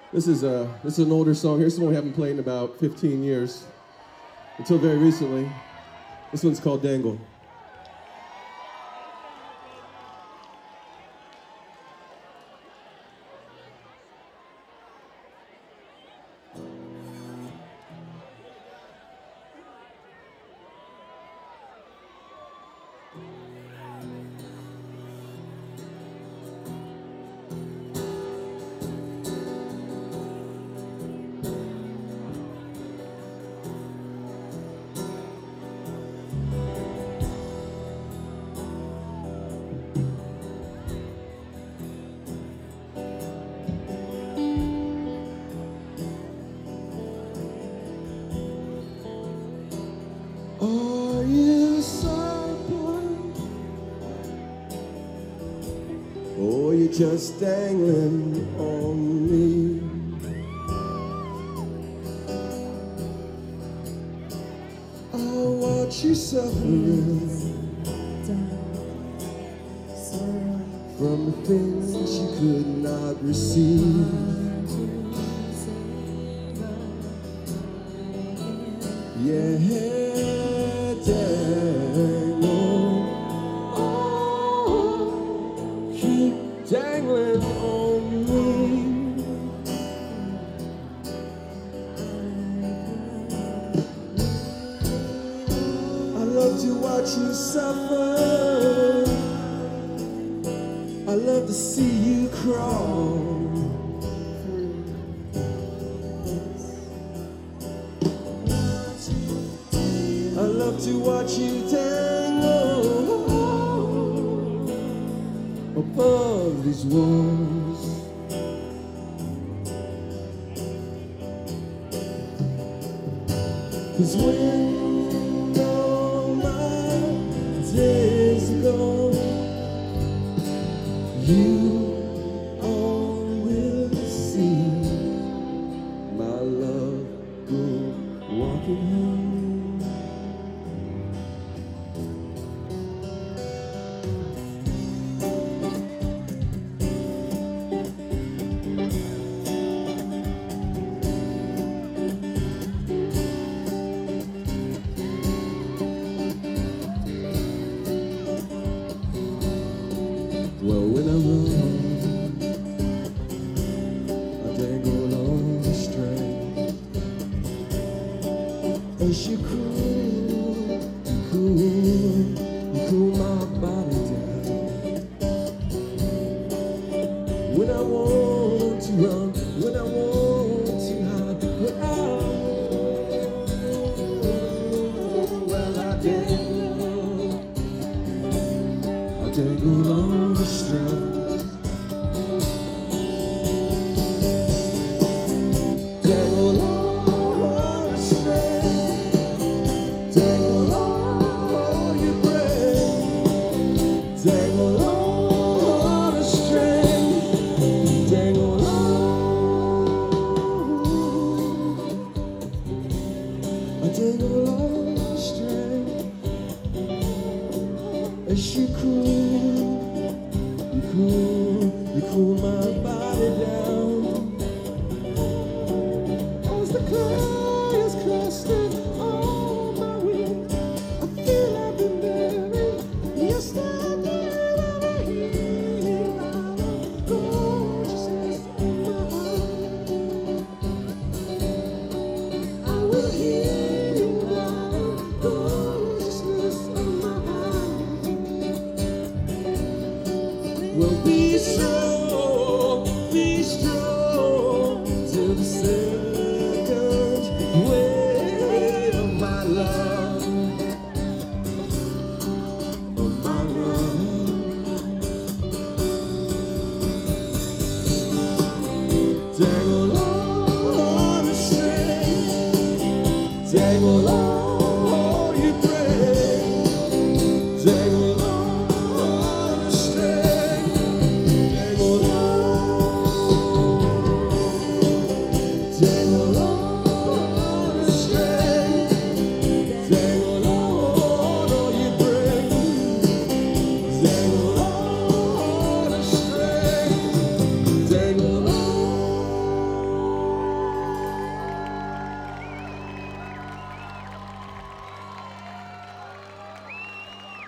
This is an older song. Here's one we haven't played in about 15 years, until very recently. This one's called Dangle. Are you someone, or you just dangling on me? I watch you suffering from the things you could not receive. Yeah. Keep dangling on me. I love to watch you suffer. I love to see you crawl. I love to watch you dangle above these walls. Cause when all my days are gone, you all will see my love go walking home. Well, when I run, I dangle on the string. As you cool my body down. When I want to run, when I want